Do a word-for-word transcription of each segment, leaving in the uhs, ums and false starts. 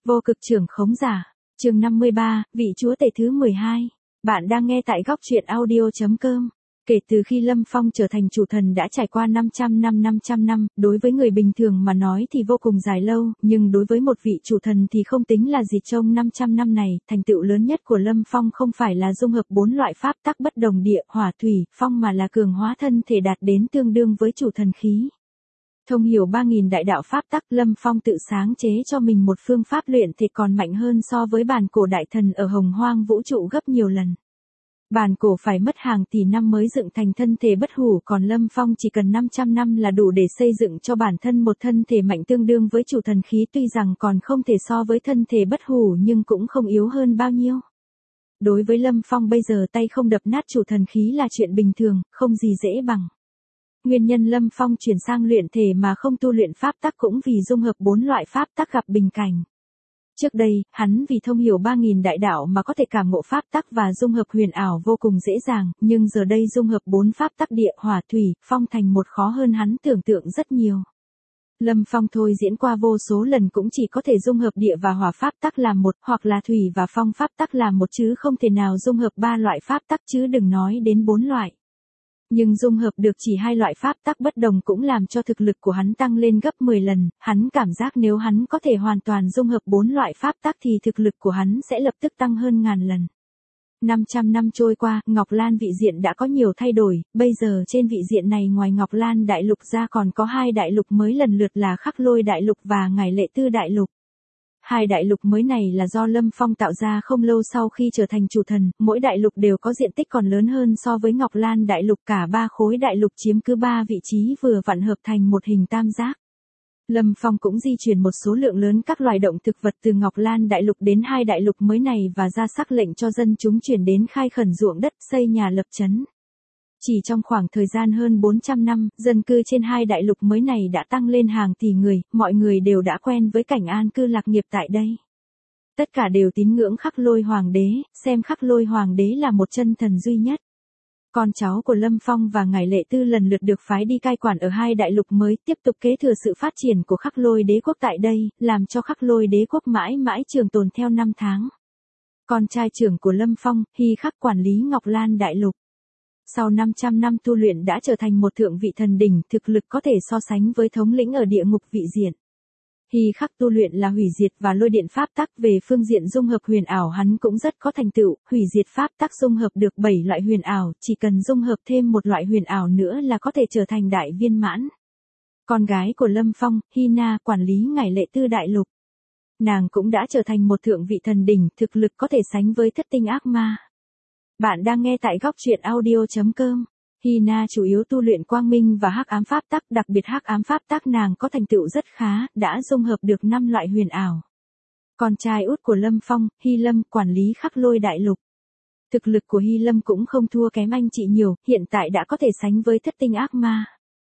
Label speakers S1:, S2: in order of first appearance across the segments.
S1: Vô cực trưởng khống giả. Chương năm mươi ba, vị chúa tể thứ mười hai. Bạn đang nghe tại góc truyện audio chấm com. Kể từ khi Lâm Phong trở thành chủ thần đã trải qua năm trăm năm năm trăm năm, đối với người bình thường mà nói thì vô cùng dài lâu, nhưng đối với một vị chủ thần thì không tính là gì trong năm trăm năm này. Thành tựu lớn nhất của Lâm Phong không phải là dung hợp bốn loại pháp tắc bất đồng địa, hỏa, thủy, phong mà là cường hóa thân thể đạt đến tương đương với chủ thần khí. Thông hiểu ba nghìn đại đạo pháp tắc, Lâm Phong tự sáng chế cho mình một phương pháp luyện thể còn mạnh hơn so với bản cổ đại thần ở Hồng Hoang vũ trụ gấp nhiều lần. Bản cổ phải mất hàng tỷ năm mới dựng thành thân thể bất hủ, còn Lâm Phong chỉ cần năm trăm năm là đủ để xây dựng cho bản thân một thân thể mạnh tương đương với chủ thần khí, tuy rằng còn không thể so với thân thể bất hủ nhưng cũng không yếu hơn bao nhiêu. Đối với Lâm Phong bây giờ tay không đập nát chủ thần khí là chuyện bình thường, không gì dễ bằng. Nguyên nhân Lâm Phong chuyển sang luyện thể mà không tu luyện pháp tắc cũng vì dung hợp bốn loại pháp tắc gặp bình cảnh. Trước đây, hắn vì thông hiểu ba nghìn đại đạo mà có thể cảm ngộ pháp tắc và dung hợp huyền ảo vô cùng dễ dàng, nhưng giờ đây dung hợp bốn pháp tắc địa, hỏa, thủy, phong thành một khó hơn hắn tưởng tượng rất nhiều. Lâm Phong thôi diễn qua vô số lần cũng chỉ có thể dung hợp địa và hỏa pháp tắc làm một, hoặc là thủy và phong pháp tắc làm một, chứ không thể nào dung hợp ba loại pháp tắc, chứ đừng nói đến bốn loại. Nhưng dung hợp được chỉ hai loại pháp tắc bất đồng cũng làm cho thực lực của hắn tăng lên gấp mười lần, hắn cảm giác nếu hắn có thể hoàn toàn dung hợp bốn loại pháp tắc thì thực lực của hắn sẽ lập tức tăng hơn ngàn lần. năm trăm năm trôi qua, Ngọc Lan vị diện đã có nhiều thay đổi, bây giờ trên vị diện này ngoài Ngọc Lan đại lục ra còn có hai đại lục mới lần lượt là Khắc Lôi đại lục và Ngải Lệ Tư đại lục. Hai đại lục mới này là do Lâm Phong tạo ra không lâu sau khi trở thành chủ thần, mỗi đại lục đều có diện tích còn lớn hơn so với Ngọc Lan đại lục, cả ba khối đại lục chiếm cứ ba vị trí vừa vặn hợp thành một hình tam giác. Lâm Phong cũng di chuyển một số lượng lớn các loài động thực vật từ Ngọc Lan đại lục đến hai đại lục mới này và ra sắc lệnh cho dân chúng chuyển đến khai khẩn ruộng đất, xây nhà lập trấn. Chỉ trong khoảng thời gian hơn bốn trăm năm, dân cư trên hai đại lục mới này đã tăng lên hàng tỷ người, mọi người đều đã quen với cảnh an cư lạc nghiệp tại đây. Tất cả đều tín ngưỡng Khắc Lôi Hoàng đế, xem Khắc Lôi Hoàng đế là một chân thần duy nhất. Con cháu của Lâm Phong và Ngải Lệ Tư lần lượt được phái đi cai quản ở hai đại lục mới, tiếp tục kế thừa sự phát triển của Khắc Lôi đế quốc tại đây, làm cho Khắc Lôi đế quốc mãi mãi trường tồn theo năm tháng. Con trai trưởng của Lâm Phong, Hy Khắc quản lý Ngọc Lan đại lục. Sau năm trăm năm tu luyện đã trở thành một thượng vị thần đỉnh, thực lực có thể so sánh với thống lĩnh ở địa ngục vị diện. Hy Khắc tu luyện là hủy diệt và lôi điện pháp tắc, về phương diện dung hợp huyền ảo hắn cũng rất có thành tựu, hủy diệt pháp tắc dung hợp được bảy loại huyền ảo, chỉ cần dung hợp thêm một loại huyền ảo nữa là có thể trở thành đại viên mãn. Con gái của Lâm Phong, Hy Na, quản lý Ngải Lệ Tư đại lục. Nàng cũng đã trở thành một thượng vị thần đỉnh, thực lực có thể sánh với thất tinh ác ma. Bạn đang nghe tại góc truyện audio chấm com. Hy Na chủ yếu tu luyện quang minh và hắc ám pháp tắc, đặc biệt hắc ám pháp tắc nàng có thành tựu rất khá, đã dung hợp được năm loại huyền ảo. Con trai út của Lâm Phong, Hy Lâm, quản lý Khắc Lôi đại lục. Thực lực của Hy Lâm cũng không thua kém anh chị nhiều, hiện tại đã có thể sánh với thất tinh ác ma.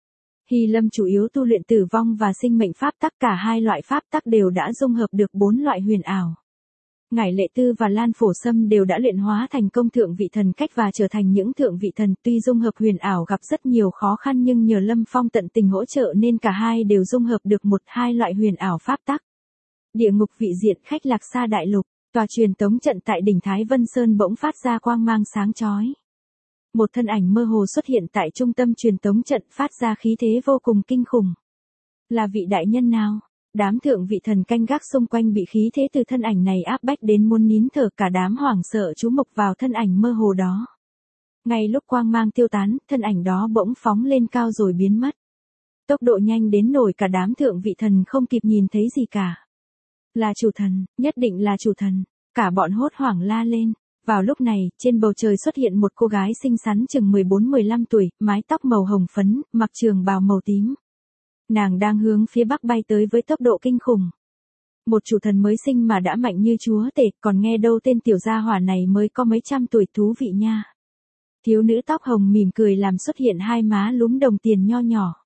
S1: Hy Lâm chủ yếu tu luyện tử vong và sinh mệnh pháp tắc, cả hai loại pháp tắc đều đã dung hợp được bốn loại huyền ảo. Ngải Lệ Tư và Lan Phổ Sâm đều đã luyện hóa thành công thượng vị thần cách và trở thành những thượng vị thần, tuy dung hợp huyền ảo gặp rất nhiều khó khăn nhưng nhờ Lâm Phong tận tình hỗ trợ nên cả hai đều dung hợp được một hai loại huyền ảo pháp tắc. Địa ngục vị diện Khách Lạc Sa đại lục, tòa truyền tống trận tại đỉnh Thái Vân Sơn bỗng phát ra quang mang sáng chói. Một thân ảnh mơ hồ xuất hiện tại trung tâm truyền tống trận, phát ra khí thế vô cùng kinh khủng. Là vị đại nhân nào? Đám thượng vị thần canh gác xung quanh bị khí thế từ thân ảnh này áp bách đến muốn nín thở, cả đám hoảng sợ chú mục vào thân ảnh mơ hồ đó. Ngay lúc quang mang tiêu tán, thân ảnh đó bỗng phóng lên cao rồi biến mất. Tốc độ nhanh đến nổi cả đám thượng vị thần không kịp nhìn thấy gì cả. Là chủ thần, nhất định là chủ thần, cả bọn hốt hoảng la lên. Vào lúc này, trên bầu trời xuất hiện một cô gái xinh xắn chừng mười bốn mười lăm tuổi, mái tóc màu hồng phấn, mặc trường bào màu tím. Nàng đang hướng phía bắc bay tới với tốc độ kinh khủng. Một chủ thần mới sinh mà đã mạnh như chúa tể, còn nghe đâu tên tiểu gia hỏa này mới có mấy trăm tuổi, thú vị nha. Thiếu nữ tóc hồng mỉm cười làm xuất hiện hai má lúm đồng tiền nho nhỏ.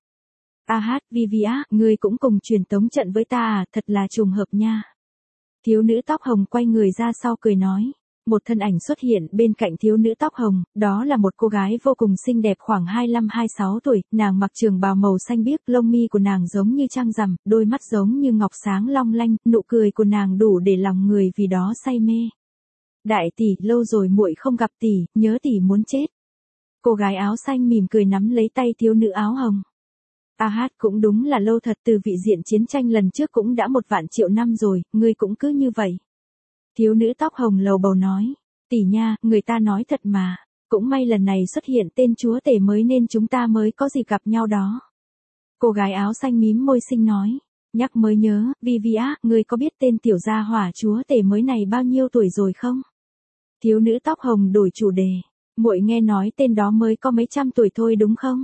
S1: A hát, Vivia, ngươi cũng cùng truyền tống trận với ta à, thật là trùng hợp nha. Thiếu nữ tóc hồng quay người ra sau cười nói. Một thân ảnh xuất hiện bên cạnh thiếu nữ tóc hồng, đó là một cô gái vô cùng xinh đẹp khoảng hai mươi lăm hai mươi sáu tuổi, nàng mặc trường bào màu xanh biếc, lông mi của nàng giống như trăng rằm, đôi mắt giống như ngọc sáng long lanh, nụ cười của nàng đủ để lòng người vì đó say mê. Đại tỷ, lâu rồi muội không gặp tỷ, nhớ tỷ muốn chết. Cô gái áo xanh mỉm cười nắm lấy tay thiếu nữ áo hồng. A hát, cũng đúng là lâu thật, từ vị diện chiến tranh lần trước cũng đã một vạn triệu năm rồi, ngươi cũng cứ như vậy. Thiếu nữ tóc hồng lầu bầu nói, tỷ nha, người ta nói thật mà, cũng may lần này xuất hiện tên chúa tể mới nên chúng ta mới có dịp gặp nhau đó. Cô gái áo xanh mím môi xinh nói, nhắc mới nhớ, Vivi á, ngươi có biết tên tiểu gia hỏa chúa tể mới này bao nhiêu tuổi rồi không? Thiếu nữ tóc hồng đổi chủ đề, muội nghe nói tên đó mới có mấy trăm tuổi thôi đúng không?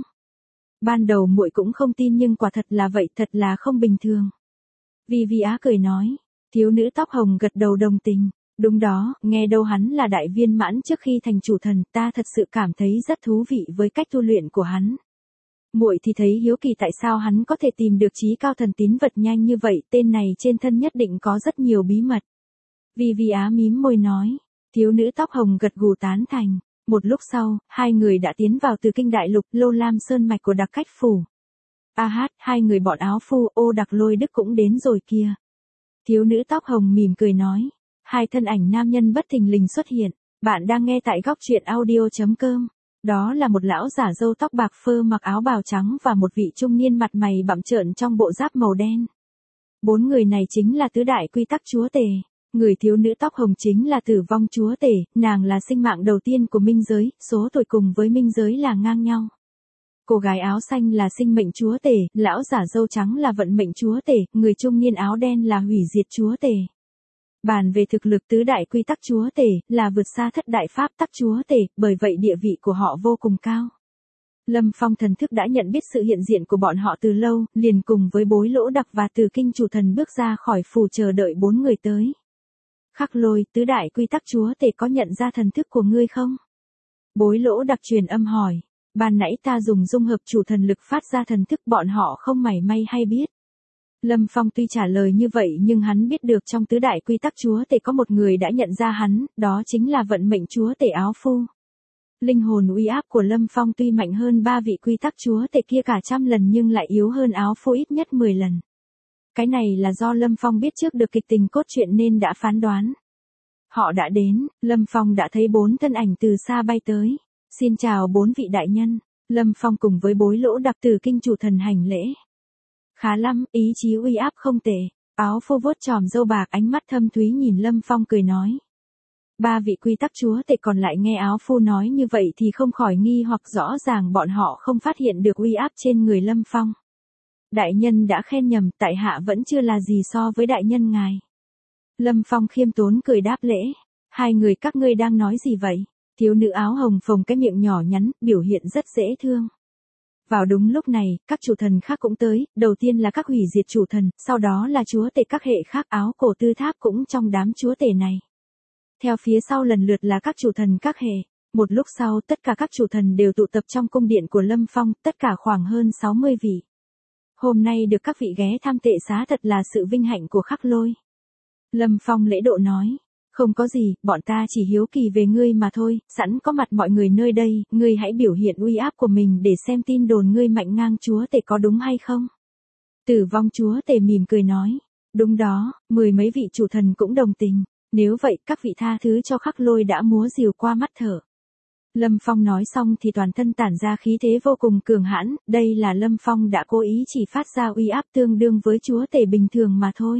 S1: Ban đầu muội cũng không tin nhưng quả thật là vậy, thật là không bình thường. Vivi á cười nói. Thiếu nữ tóc hồng gật đầu đồng tình, đúng đó, nghe đâu hắn là đại viên mãn trước khi thành chủ thần, ta thật sự cảm thấy rất thú vị với cách tu luyện của hắn. Muội thì thấy hiếu kỳ tại sao hắn có thể tìm được trí cao thần tín vật nhanh như vậy, tên này trên thân nhất định có rất nhiều bí mật. Vivi á mím môi nói, thiếu nữ tóc hồng gật gù tán thành, một lúc sau, hai người đã tiến vào từ kinh đại lục, Lô Lam sơn mạch của Đặc Cách phủ. A hát, hai người bọn áo phu, ô Đặc Lôi Đức cũng đến rồi kìa. Thiếu nữ tóc hồng mỉm cười nói, hai thân ảnh nam nhân bất thình lình xuất hiện, bạn đang nghe tại góc truyện audio.com. Đó là một lão giả râu tóc bạc phơ mặc áo bào trắng và một vị trung niên mặt mày bặm trợn trong bộ giáp màu đen. Bốn người này chính là tứ đại quy tắc chúa tể. Người thiếu nữ tóc hồng chính là tử vong chúa tể, nàng là sinh mạng đầu tiên của minh giới, số tuổi cùng với minh giới là ngang nhau. Cô gái áo xanh là sinh mệnh chúa tể, lão giả râu trắng là vận mệnh chúa tể, người trung niên áo đen là hủy diệt chúa tể. Bàn về thực lực tứ đại quy tắc chúa tể, là vượt xa thất đại pháp tắc chúa tể, bởi vậy địa vị của họ vô cùng cao. Lâm Phong thần thức đã nhận biết sự hiện diện của bọn họ từ lâu, liền cùng với Bối Lỗ Đặc và Từ Kinh chủ thần bước ra khỏi phủ chờ đợi bốn người tới. Khắc Lôi, tứ đại quy tắc chúa tể có nhận ra thần thức của ngươi không? Bối Lỗ Đặc truyền âm hỏi. Ban nãy ta dùng dung hợp chủ thần lực phát ra thần thức, bọn họ không mảy may hay biết. Lâm Phong tuy trả lời như vậy nhưng hắn biết được trong tứ đại quy tắc chúa tể có một người đã nhận ra hắn, đó chính là vận mệnh chúa tể áo phu. Linh hồn uy áp của Lâm Phong tuy mạnh hơn ba vị quy tắc chúa tể kia cả trăm lần nhưng lại yếu hơn áo phu ít nhất mười lần. Cái này là do Lâm Phong biết trước được kịch tình cốt truyện nên đã phán đoán. Họ đã đến, Lâm Phong đã thấy bốn thân ảnh từ xa bay tới. Xin chào bốn vị đại nhân, Lâm Phong cùng với Bối Lỗ Đặc Từ Kinh chủ thần hành lễ. Khá lắm, ý chí uy áp không tệ. Áo phu vuốt chòm râu bạc, ánh mắt thâm thúy nhìn Lâm Phong cười nói. Ba vị quy tắc chúa tể còn lại nghe áo phu nói như vậy thì không khỏi nghi hoặc, rõ ràng bọn họ không phát hiện được uy áp trên người Lâm Phong. Đại nhân đã khen nhầm, tại hạ vẫn chưa là gì so với đại nhân ngài. Lâm Phong khiêm tốn cười đáp lễ. Hai người các ngươi đang nói gì vậy? Thiếu nữ áo hồng phồng cái miệng nhỏ nhắn, biểu hiện rất dễ thương. Vào đúng lúc này, các chủ thần khác cũng tới, đầu tiên là các hủy diệt chủ thần, sau đó là chúa tể các hệ khác, áo cổ tư tháp cũng trong đám chúa tể này. Theo phía sau lần lượt là các chủ thần các hệ. Một lúc sau tất cả các chủ thần đều tụ tập trong cung điện của Lâm Phong, tất cả khoảng hơn sáu mươi vị. Hôm nay được các vị ghé thăm tệ xá thật là sự vinh hạnh của Khắc Lôi. Lâm Phong lễ độ nói. Không có gì, bọn ta chỉ hiếu kỳ về ngươi mà thôi, sẵn có mặt mọi người nơi đây, ngươi hãy biểu hiện uy áp của mình để xem tin đồn ngươi mạnh ngang chúa tể có đúng hay không. Tử vong chúa tể mỉm cười nói, đúng đó, mười mấy vị chủ thần cũng đồng tình, nếu vậy các vị tha thứ cho Khắc Lôi đã múa rìu qua mắt thở. Lâm Phong nói xong thì toàn thân tản ra khí thế vô cùng cường hãn, đây là Lâm Phong đã cố ý chỉ phát ra uy áp tương đương với chúa tể bình thường mà thôi.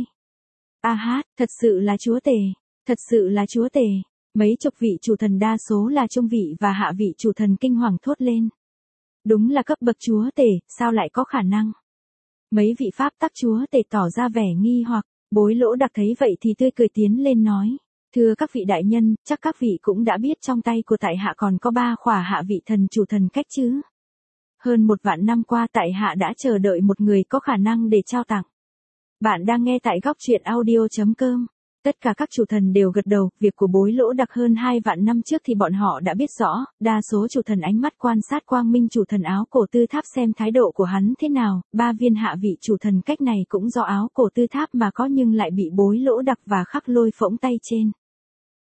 S1: A hát, thật sự là chúa tể. Thật sự là chúa tể, mấy chục vị chủ thần đa số là trung vị và hạ vị chủ thần kinh hoàng thốt lên. Đúng là cấp bậc chúa tể, sao lại có khả năng? Mấy vị pháp tắc chúa tể tỏ ra vẻ nghi hoặc, Bối Lỗ Đặc thấy vậy thì tươi cười tiến lên nói. Thưa các vị đại nhân, chắc các vị cũng đã biết trong tay của tại hạ còn có ba khỏa hạ vị thần chủ thần cách chứ. Hơn một vạn năm qua tại hạ đã chờ đợi một người có khả năng để trao tặng. Bạn đang nghe tại góc truyện audio.com. Tất cả các chủ thần đều gật đầu, việc của Bối Lỗ Đặc hơn hai vạn năm trước thì bọn họ đã biết rõ, đa số chủ thần ánh mắt quan sát quang minh chủ thần áo cổ tư tháp xem thái độ của hắn thế nào, ba viên hạ vị chủ thần cách này cũng do áo cổ tư tháp mà có nhưng lại bị Bối Lỗ Đặc và Khắc Lôi phỗng tay trên.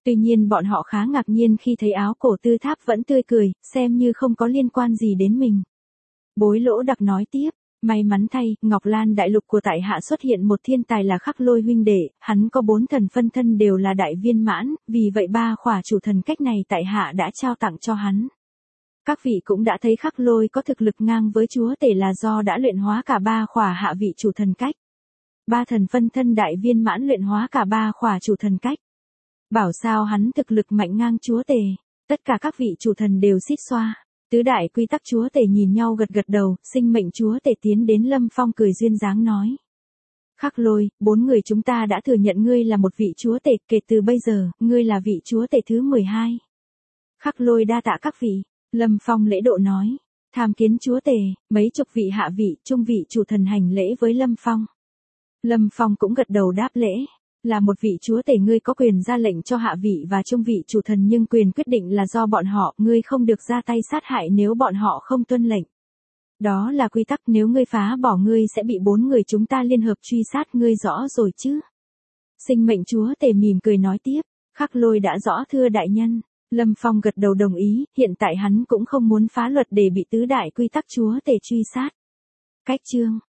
S1: Tuy nhiên bọn họ khá ngạc nhiên khi thấy áo cổ tư tháp vẫn tươi cười, xem như không có liên quan gì đến mình. Bối Lỗ Đặc nói tiếp, may mắn thay, Ngọc Lan đại lục của tại hạ xuất hiện một thiên tài là Khắc Lôi huynh đệ, hắn có bốn thần phân thân đều là đại viên mãn, vì vậy ba khỏa chủ thần cách này tại hạ đã trao tặng cho hắn. Các vị cũng đã thấy Khắc Lôi có thực lực ngang với chúa tể là do đã luyện hóa cả ba khỏa hạ vị chủ thần cách. Ba thần phân thân đại viên mãn luyện hóa cả ba khỏa chủ thần cách. Bảo sao hắn thực lực mạnh ngang chúa tể, tất cả các vị chủ thần đều xít xoa. Tứ đại quy tắc chúa tể nhìn nhau gật gật đầu, sinh mệnh chúa tể tiến đến Lâm Phong cười duyên dáng nói. Khắc Lôi, bốn người chúng ta đã thừa nhận ngươi là một vị chúa tể, kể từ bây giờ, ngươi là vị chúa tể thứ mười hai. Khắc Lôi đa tạ các vị, Lâm Phong lễ độ nói. Tham kiến chúa tể, mấy chục vị hạ vị, trung vị chủ thần hành lễ với Lâm Phong. Lâm Phong cũng gật đầu đáp lễ. Là một vị chúa tể ngươi có quyền ra lệnh cho hạ vị và trung vị chủ thần nhưng quyền quyết định là do bọn họ, ngươi không được ra tay sát hại nếu bọn họ không tuân lệnh. Đó là quy tắc, nếu ngươi phá bỏ ngươi sẽ bị bốn người chúng ta liên hợp truy sát, ngươi rõ rồi chứ? Sinh mệnh chúa tể mỉm cười nói tiếp, Khắc Lôi đã rõ thưa đại nhân. Lâm Phong gật đầu đồng ý, hiện tại hắn cũng không muốn phá luật để bị tứ đại quy tắc chúa tể truy sát. Cách chương